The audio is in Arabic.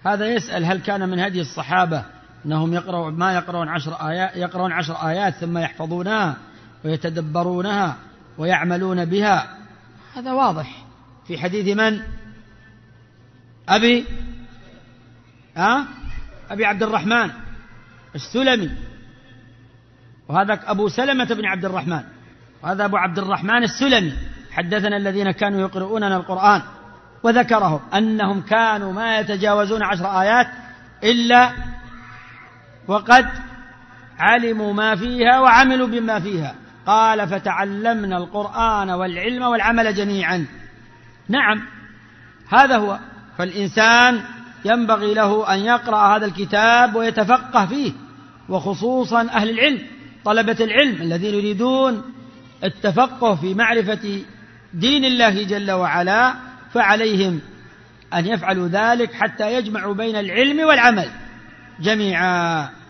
هذا يسأل هل كان من هدي الصحابة أنهم يقرؤون 10 آيات ثم يحفظونها ويتدبرونها ويعملون بها؟ هذا واضح في حديث من؟ أبي عبد الرحمن السلمي، وهذا أبو سلمة بن عبد الرحمن، وهذا أبو عبد الرحمن السلمي. حدثنا الذين كانوا يقرؤوننا القرآن، وذكرهم أنهم كانوا ما يتجاوزون 10 آيات إلا وقد علموا ما فيها وعملوا بما فيها. قال فتعلمنا القرآن والعلم والعمل جميعا. نعم، هذا هو. فالإنسان ينبغي له أن يقرأ هذا الكتاب ويتفقه فيه، وخصوصا أهل العلم، طلبة العلم الذين يريدون التفقه في معرفة دين الله جل وعلا، فعليهم أن يفعلوا ذلك حتى يجمعوا بين العلم والعمل جميعا.